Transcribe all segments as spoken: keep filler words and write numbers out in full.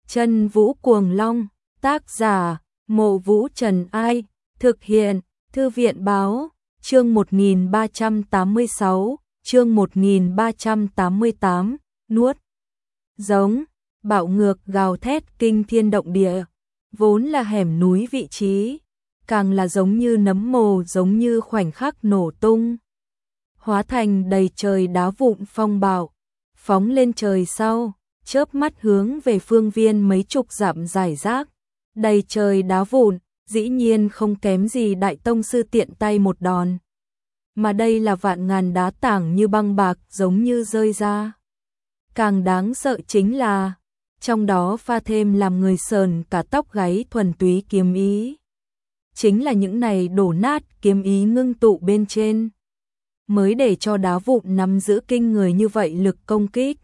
Chân Vũ Cuồng Long, tác giả, Mộ Vũ Trần Ai, thực hiện, Thư viện Báo, chương một nghìn ba trăm tám mươi sáu, chương một nghìn ba trăm tám mươi tám, nuốt. Giống, bạo ngược gào thét kinh thiên động địa, vốn là hẻm núi vị trí, càng là giống như nấm mồ, giống như khoảnh khắc nổ tung. Hóa thành đầy trời đá vụn phong bạo, phóng lên trời sau, chớp mắt hướng về phương viên mấy chục dặm rải rác. Đầy trời đá vụn, dĩ nhiên không kém gì đại tông sư tiện tay một đòn. Mà đây là vạn ngàn đá tảng như băng bạc, giống như rơi ra. Càng đáng sợ chính là, trong đó pha thêm làm người sờn cả tóc gáy thuần túy kiếm ý. Chính là những này đổ nát kiếm ý ngưng tụ bên trên, mới để cho đá vụn nắm giữ kinh người như vậy lực công kích.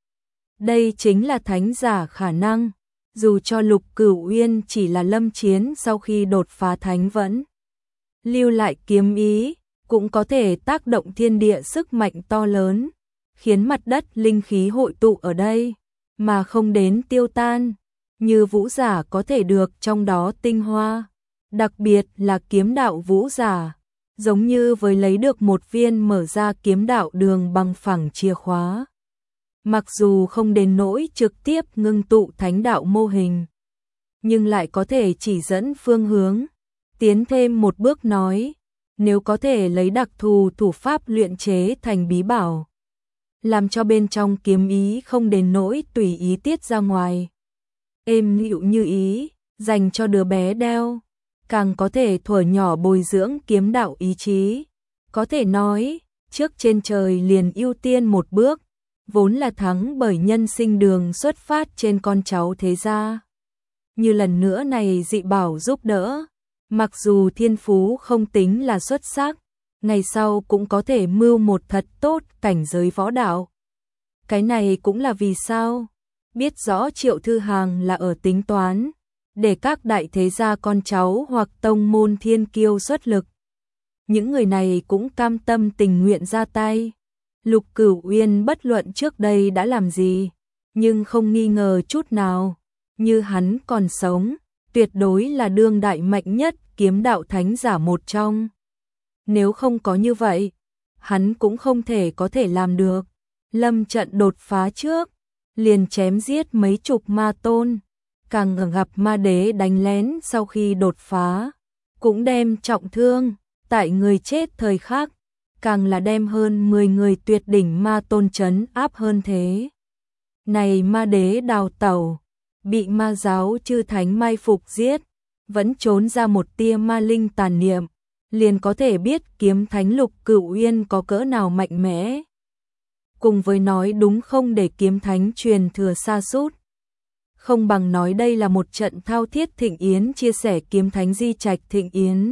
Đây chính là thánh giả khả năng, dù cho Lục Cửu Uyên chỉ là lâm chiến sau khi đột phá thánh vẫn lưu lại kiếm ý, cũng có thể tác động thiên địa sức mạnh to lớn, khiến mặt đất linh khí hội tụ ở đây, mà không đến tiêu tan, như vũ giả có thể được trong đó tinh hoa, đặc biệt là kiếm đạo vũ giả, giống như với lấy được một viên mở ra kiếm đạo đường bằng phẳng chìa khóa. Mặc dù không đến nỗi trực tiếp ngưng tụ thánh đạo mô hình, nhưng lại có thể chỉ dẫn phương hướng, tiến thêm một bước nói, nếu có thể lấy đặc thù thủ pháp luyện chế thành bí bảo, làm cho bên trong kiếm ý không đến nỗi tùy ý tiết ra ngoài, êm dịu như ý, dành cho đứa bé đeo, càng có thể thuở nhỏ bồi dưỡng kiếm đạo ý chí. Có thể nói, trước trên trời liền ưu tiên một bước, vốn là thắng bởi nhân sinh đường xuất phát trên con cháu thế gia. Như lần nữa này dị bảo giúp đỡ, mặc dù thiên phú không tính là xuất sắc, ngày sau cũng có thể mưu một thật tốt cảnh giới võ đạo. Cái này cũng là vì sao, biết rõ Triệu Thư Hàng là ở tính toán, để các đại thế gia con cháu hoặc tông môn thiên kiêu xuất lực. Những người này cũng cam tâm tình nguyện ra tay. Lục Cửu Uyên bất luận trước đây đã làm gì, nhưng không nghi ngờ chút nào, như hắn còn sống, tuyệt đối là đương đại mạnh nhất kiếm đạo thánh giả một trong. Nếu không có như vậy, hắn cũng không thể có thể làm được. Lâm trận đột phá trước, liền chém giết mấy chục ma tôn, càng gặp ma đế đánh lén sau khi đột phá, cũng đem trọng thương, tại người chết thời khắc, càng là đem hơn mười người tuyệt đỉnh ma tôn trấn áp hơn thế. Này ma đế đào tẩu, bị ma giáo chư thánh mai phục giết, vẫn trốn ra một tia ma linh tàn niệm, liền có thể biết kiếm thánh Lục Cửu Uyên có cỡ nào mạnh mẽ. Cùng với nói đúng không để kiếm thánh truyền thừa sa sút, không bằng nói đây là một trận thao thiết thịnh yến chia sẻ kiếm thánh di trạch thịnh yến.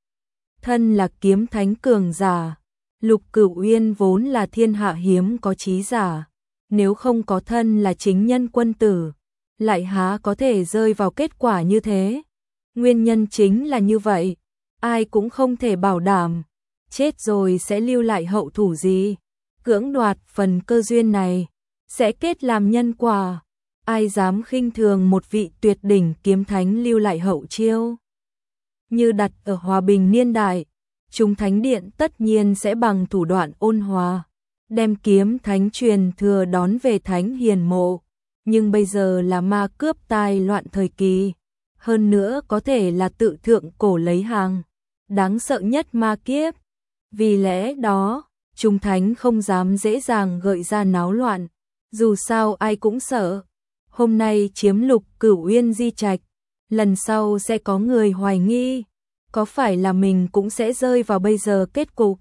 Thân là kiếm thánh cường giả, Lục Cửu Uyên vốn là thiên hạ hiếm có trí giả, nếu không có thân là chính nhân quân tử, lại há có thể rơi vào kết quả như thế. Nguyên nhân chính là như vậy, ai cũng không thể bảo đảm, chết rồi sẽ lưu lại hậu thủ gì, cưỡng đoạt phần cơ duyên này, sẽ kết làm nhân quả, ai dám khinh thường một vị tuyệt đỉnh kiếm thánh lưu lại hậu chiêu. Như đặt ở hòa bình niên đại, chúng thánh điện tất nhiên sẽ bằng thủ đoạn ôn hòa, đem kiếm thánh truyền thừa đón về thánh hiền mộ, nhưng bây giờ là ma cướp tai loạn thời kỳ, hơn nữa có thể là tự thượng cổ lấy hàng, đáng sợ nhất ma kiếp. Vì lẽ đó, chúng thánh không dám dễ dàng gợi ra náo loạn, dù sao ai cũng sợ, hôm nay chiếm Lục Cửu Uyên di trạch, lần sau sẽ có người hoài nghi, có phải là mình cũng sẽ rơi vào bây giờ kết cục.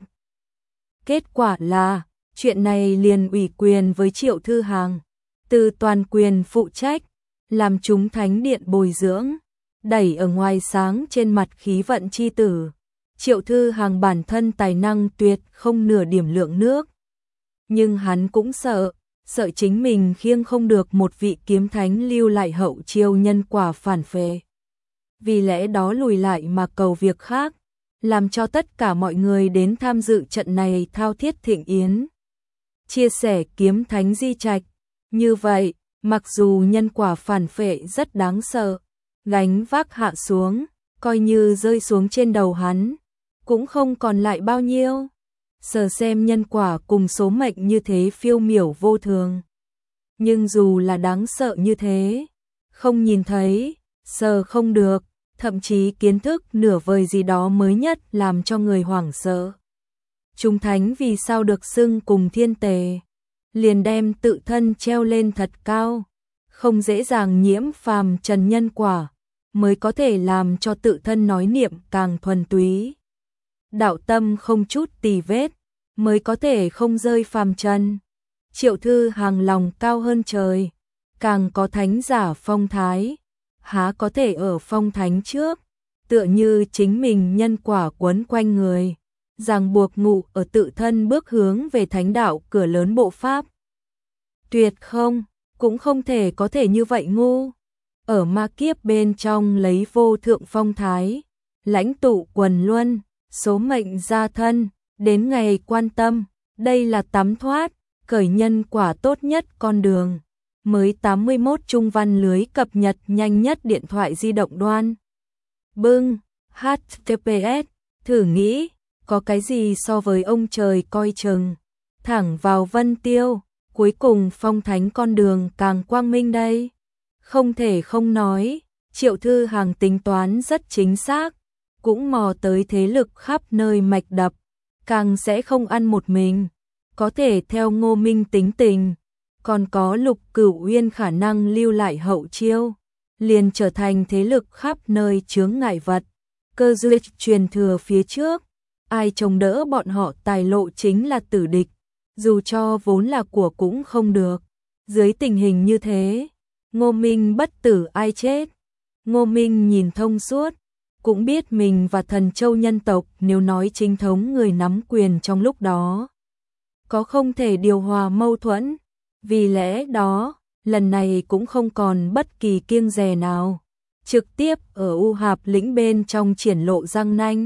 Kết quả là, chuyện này liền ủy quyền với Triệu Thư Hàng, từ toàn quyền phụ trách, làm chúng thánh điện bồi dưỡng, đẩy ở ngoài sáng trên mặt khí vận chi tử. Triệu Thư Hàng bản thân tài năng tuyệt không nửa điểm lượng nước, nhưng hắn cũng sợ, sợ chính mình khiêng không được một vị kiếm thánh lưu lại hậu chiêu nhân quả phản phệ. Vì lẽ đó lùi lại mà cầu việc khác, làm cho tất cả mọi người đến tham dự trận này thao thiết thịnh yến. Chia sẻ kiếm thánh di trạch, như vậy, Mặc dù nhân quả phản phệ rất đáng sợ, gánh vác hạ xuống, coi như rơi xuống trên đầu hắn, cũng không còn lại bao nhiêu. Giờ xem nhân quả cùng số mệnh như thế phiêu miểu vô thường. Nhưng dù là đáng sợ như thế, không nhìn thấy, sờ không được, thậm chí kiến thức nửa vời gì đó mới nhất làm cho người hoảng sợ. Chúng thánh vì sao được xưng cùng thiên tề, liền đem tự thân treo lên thật cao, không dễ dàng nhiễm phàm trần nhân quả, mới có thể làm cho tự thân nói niệm càng thuần túy. Đạo tâm không chút tì vết, mới có thể không rơi phàm trần. Triệu Thư Hàng lòng cao hơn trời, càng có thánh giả phong thái, há có thể ở phong thánh trước, tựa như chính mình nhân quả quấn quanh người, ràng buộc ngụ ở tự thân bước hướng về thánh đạo cửa lớn bộ pháp. Tuyệt không, cũng không thể có thể như vậy ngu. Ở ma kiếp bên trong lấy vô thượng phong thái, lãnh tụ quần luân, số mệnh gia thân, đến ngày quan tâm, đây là tắm thoát, cởi nhân quả tốt nhất con đường. Mới tám mươi mốt trung văn lưới cập nhật nhanh nhất điện thoại di động đoan. Bưng, hát tê pê ét, thử nghĩ, có cái gì so với ông trời coi chừng, thẳng vào vân tiêu, cuối cùng phong thánh con đường càng quang minh đây. Không thể không nói, Triệu Thư Hàng tính toán rất chính xác, cũng mò tới thế lực khắp nơi mạch đập, càng sẽ không ăn một mình, có thể theo Ngô Minh tính tình, còn có Lục Cửu Uyên khả năng lưu lại hậu chiêu, liền trở thành thế lực khắp nơi chướng ngại vật, cơ duyên truyền thừa phía trước, ai chống đỡ bọn họ tài lộ chính là tử địch, dù cho vốn là của cũng không được. Dưới tình hình như thế, Ngô Minh bất tử ai chết. Ngô Minh nhìn thông suốt, cũng biết mình và Thần Châu nhân tộc nếu nói chính thống người nắm quyền trong lúc đó, có không thể điều hòa mâu thuẫn. Vì lẽ đó, lần này cũng không còn bất kỳ kiêng dè nào, trực tiếp ở U Hạp lĩnh bên trong triển lộ răng nanh.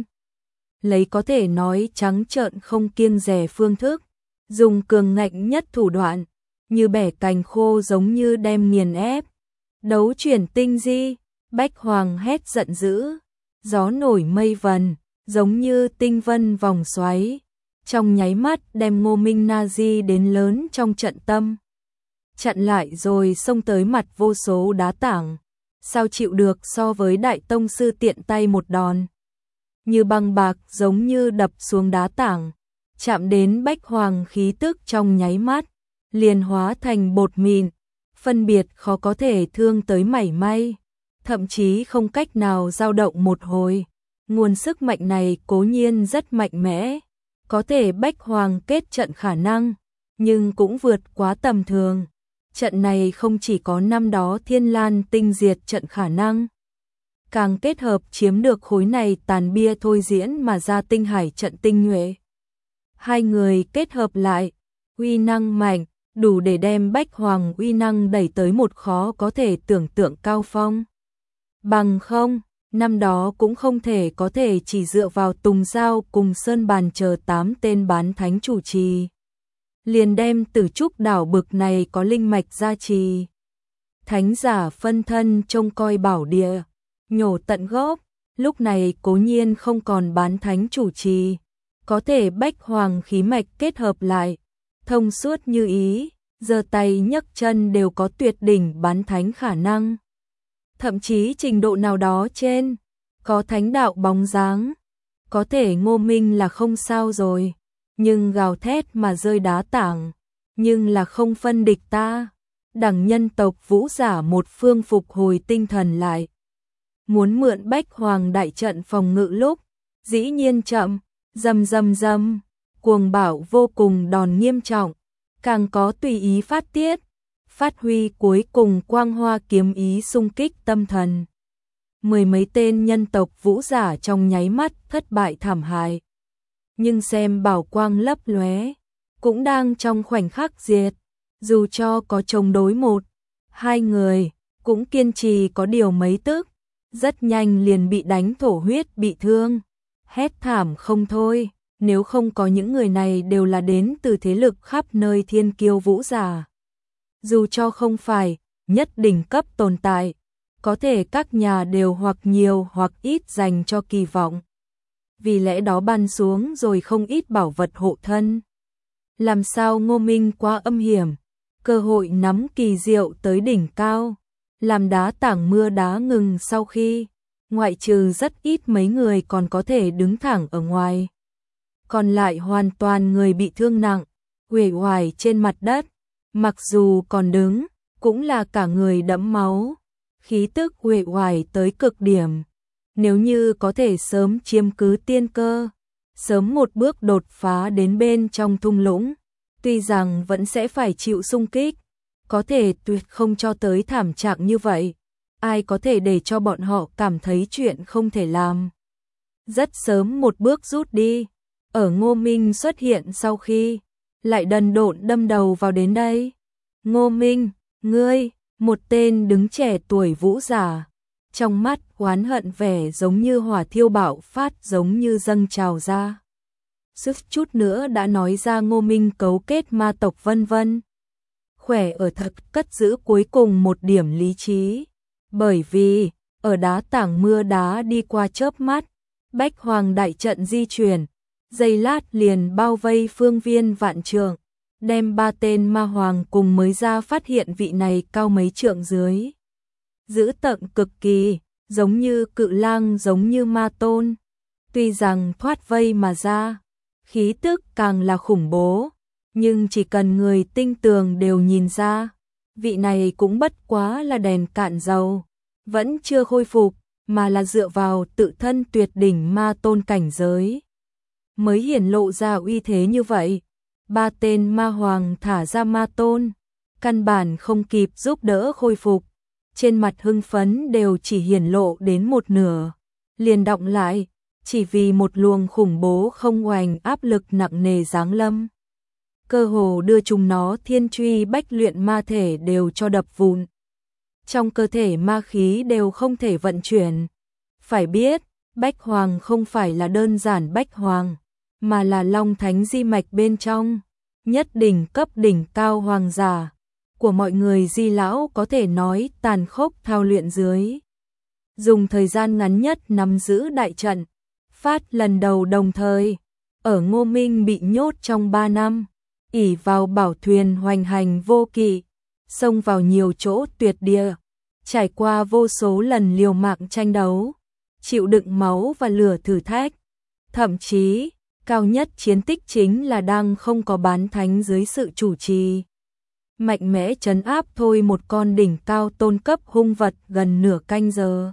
Lấy có thể nói trắng trợn không kiêng dè phương thức, dùng cường ngạnh nhất thủ đoạn, như bẻ cành khô giống như đem nghiền ép. Đấu chuyển tinh di, Bách Hoàng hét giận dữ, gió nổi mây vần, giống như tinh vân vòng xoáy, trong nháy mắt đem Ngô Minh Na Di đến lớn trong trận tâm. Chặn lại rồi xông tới mặt vô số đá tảng, sao chịu được so với đại tông sư tiện tay một đòn. Như băng bạc giống như đập xuống đá tảng, chạm đến Bách Hoàng khí tức trong nháy mắt, liền hóa thành bột mịn, phân biệt khó có thể thương tới mảy may, thậm chí không cách nào dao động một hồi. Nguồn sức mạnh này cố nhiên rất mạnh mẽ, có thể Bách Hoàng kết trận khả năng, nhưng cũng vượt quá tầm thường. Trận này không chỉ có năm đó Thiên Lan tinh diệt trận khả năng, càng kết hợp chiếm được khối này tàn bia thôi diễn mà ra tinh hải trận tinh nhuệ. Hai người kết hợp lại, uy năng mạnh, đủ để đem Bách Hoàng uy năng đẩy tới một khó có thể tưởng tượng cao phong. Bằng không, năm đó cũng không thể có thể chỉ dựa vào Tùng Giao cùng Sơn Bàn chờ tám tên bán thánh chủ trì, liền đem Tử Trúc đảo bực này có linh mạch gia trì. Thánh giả phân thân trông coi bảo địa, nhổ tận gốc, lúc này cố nhiên không còn bán thánh chủ trì, có thể Bách Hoàng khí mạch kết hợp lại, thông suốt như ý, giơ tay nhấc chân đều có tuyệt đỉnh bán thánh khả năng. Thậm chí trình độ nào đó trên, có thánh đạo bóng dáng, có thể Ngô Minh là không sao rồi, nhưng gào thét mà rơi đá tảng, nhưng là không phân địch ta. Đẳng nhân tộc vũ giả một phương phục hồi tinh thần lại, muốn mượn Bách Hoàng đại trận phòng ngự lúc, dĩ nhiên chậm, rầm rầm rầm, cuồng bạo vô cùng đòn nghiêm trọng, càng có tùy ý phát tiết, phát huy cuối cùng quang hoa kiếm ý xung kích tâm thần. Mười mấy tên nhân tộc vũ giả trong nháy mắt thất bại thảm hại. Nhưng xem bảo quang lấp lóe, cũng đang trong khoảnh khắc diệt, dù cho có chống đối một, hai người, cũng kiên trì có điều mấy tức, rất nhanh liền bị đánh thổ huyết bị thương, hét thảm không thôi. Nếu không có những người này đều là đến từ thế lực khắp nơi thiên kiêu vũ giả. Dù cho không phải, nhất đỉnh cấp tồn tại, có thể các nhà đều hoặc nhiều hoặc ít dành cho kỳ vọng. Vì lẽ đó ban xuống rồi không ít bảo vật hộ thân. Làm sao Ngô Minh quá âm hiểm, cơ hội nắm kỳ diệu tới đỉnh cao, làm đá tảng mưa đá ngừng sau khi, ngoại trừ rất ít mấy người còn có thể đứng thẳng ở ngoài. Còn lại hoàn toàn người bị thương nặng, uể oải trên mặt đất, mặc dù còn đứng, cũng là cả người đẫm máu, khí tức uể oải tới cực điểm. Nếu như có thể sớm chiếm cứ tiên cơ, sớm một bước đột phá đến bên trong thung lũng, tuy rằng vẫn sẽ phải chịu xung kích, có thể tuyệt không cho tới thảm trạng như vậy. Ai có thể để cho bọn họ cảm thấy chuyện không thể làm. Rất sớm một bước rút đi, ở Ngô Minh xuất hiện sau khi, lại đần độn đâm đầu vào đến đây. Ngô Minh, ngươi, một tên đứng trẻ tuổi vũ giả, trong mắt oán hận vẻ giống như hỏa thiêu bạo phát giống như dâng trào ra. Sức chút nữa đã nói ra Ngô Minh cấu kết ma tộc vân vân. Khỏe ở thật cất giữ cuối cùng một điểm lý trí. Bởi vì, ở đá tảng mưa đá đi qua chớp mắt, Bách Hoàng đại trận di chuyển, giây lát liền bao vây phương viên vạn trượng, đem ba tên ma hoàng cùng mới ra phát hiện vị này cao mấy trượng dưới. Giữ tận cực kỳ, giống như cự lang giống như ma tôn. Tuy rằng thoát vây mà ra, khí tức càng là khủng bố, nhưng chỉ cần người tinh tường đều nhìn ra, vị này cũng bất quá là đèn cạn dầu, vẫn chưa khôi phục, mà là dựa vào tự thân tuyệt đỉnh ma tôn cảnh giới. Mới hiển lộ ra uy thế như vậy, ba tên ma hoàng thả ra ma tôn, căn bản không kịp giúp đỡ khôi phục, trên mặt hưng phấn đều chỉ hiển lộ đến một nửa, liền đọng lại, chỉ vì một luồng khủng bố không oành áp lực nặng nề giáng lâm. Cơ hồ đưa chúng nó thiên truy bách luyện ma thể đều cho đập vụn. Trong cơ thể ma khí đều không thể vận chuyển. Phải biết, Bách Hoàng không phải là đơn giản Bách Hoàng, mà là Long Thánh di mạch bên trong, nhất đỉnh cấp đỉnh cao hoàng giả. Của mọi người di lão có thể nói tàn khốc thao luyện dưới. Dùng thời gian ngắn nhất nắm giữ đại trận, phát lần đầu đồng thời, ở Ngô Minh bị nhốt trong ba năm, ỷ vào bảo thuyền hoành hành vô kỵ, xông vào nhiều chỗ tuyệt địa, trải qua vô số lần liều mạng tranh đấu, chịu đựng máu và lửa thử thách. Thậm chí, cao nhất chiến tích chính là đang không có bán thánh dưới sự chủ trì. Mạnh mẽ trấn áp thôi một con đỉnh cao tôn cấp hung vật gần nửa canh giờ.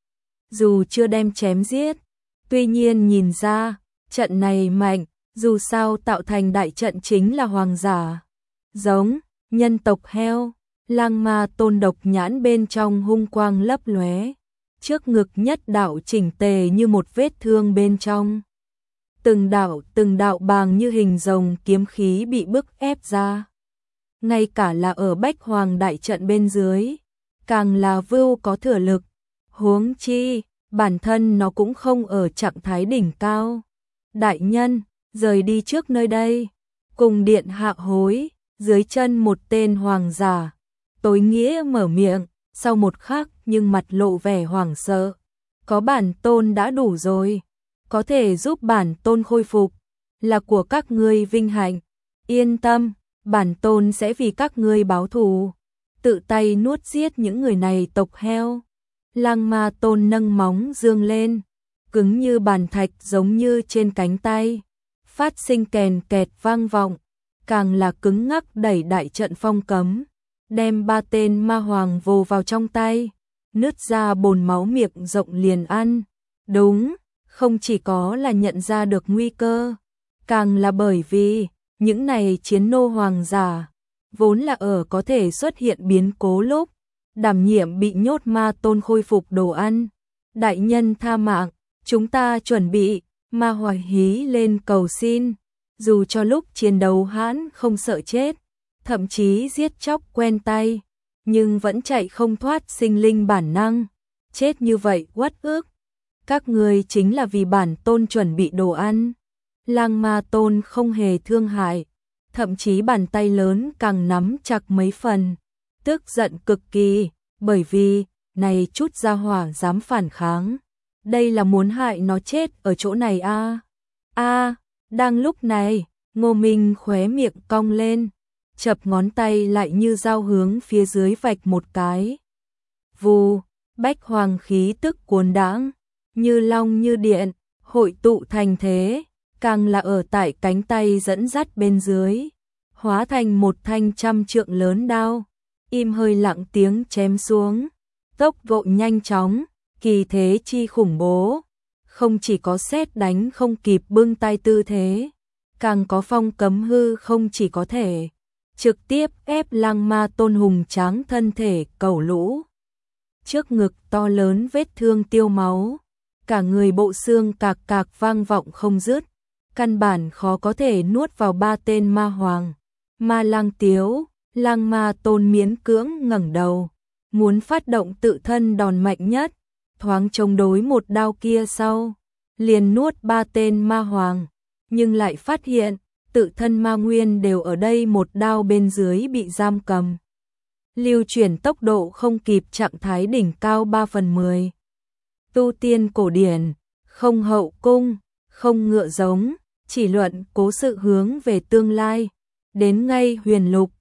Dù chưa đem chém giết, tuy nhiên nhìn ra, trận này mạnh, dù sao tạo thành đại trận chính là hoàng giả. Giống, nhân tộc heo, lang ma tôn độc nhãn bên trong hung quang lấp lóe, trước ngực nhất đạo chỉnh tề như một vết thương bên trong. Từng đạo từng đạo bàng như hình rồng kiếm khí bị bức ép ra. Ngay cả là ở Bách Hoàng đại trận bên dưới, càng là vưu có thừa lực, huống chi, bản thân nó cũng không ở trạng thái đỉnh cao. Đại nhân, rời đi trước nơi đây, cùng điện hạ hối, dưới chân một tên hoàng giả, tối nghĩa mở miệng, sau một khắc nhưng mặt lộ vẻ hoảng sợ. Có bản tôn đã đủ rồi, có thể giúp bản tôn khôi phục, là của các ngươi vinh hạnh, yên tâm. Bản tôn sẽ vì các ngươi báo thù, tự tay nuốt giết những người này tộc heo. Lang ma tôn nâng móng dương lên, cứng như bàn thạch giống như trên cánh tay, phát sinh kèn kẹt vang vọng, càng là cứng ngắc đẩy đại trận phong cấm, đem ba tên ma hoàng vồ vào trong tay, nứt ra bồn máu miệng rộng liền ăn. Đúng, không chỉ có là nhận ra được nguy cơ, càng là bởi vì những này chiến nô hoàng giả, vốn là ở có thể xuất hiện biến cố lúc, đảm nhiệm bị nhốt ma tôn khôi phục đồ ăn. Đại nhân tha mạng, chúng ta chuẩn bị, ma hoài hí lên cầu xin, dù cho lúc chiến đấu hãn không sợ chết, thậm chí giết chóc quen tay, nhưng vẫn chạy không thoát sinh linh bản năng, chết như vậy uất ức. Các người chính là vì bản tôn chuẩn bị đồ ăn. Lang ma tôn không hề thương hại, thậm chí bàn tay lớn càng nắm chặt mấy phần, tức giận cực kỳ, bởi vì, này chút gia hỏa dám phản kháng. Đây là muốn hại nó chết ở chỗ này a à? a à, đang lúc này, Ngô Minh khóe miệng cong lên, chập ngón tay lại như dao hướng phía dưới vạch một cái. Vù, bách hoàng khí tức cuồn đãng, như long như điện, hội tụ thành thế, càng là ở tại cánh tay dẫn dắt bên dưới, hóa thành một thanh trăm trượng lớn đao, im hơi lặng tiếng chém xuống, tốc độ nhanh chóng, kỳ thế chi khủng bố, không chỉ có sét đánh không kịp bưng tay tư thế, càng có phong cấm hư không chỉ có thể trực tiếp ép Lăng Ma Tôn hùng tráng thân thể cẩu lũ. Trước ngực to lớn vết thương tiêu máu, cả người bộ xương cạc cạc vang vọng không dứt, căn bản khó có thể nuốt vào ba tên ma hoàng. Ma Lang Tiếu, Lăng Ma Tôn miễn cưỡng ngẩng đầu, muốn phát động tự thân đòn mạnh nhất, thoáng chống đối một đao kia sau, liền nuốt ba tên ma hoàng, nhưng lại phát hiện, tự thân ma nguyên đều ở đây một đao bên dưới bị giam cầm. Lưu chuyển tốc độ không kịp trạng thái đỉnh cao ba phần mười. Tu tiên cổ điển, không hậu cung, không ngựa giống, chỉ luận cố sự hướng về tương lai, đến ngay huyền lục,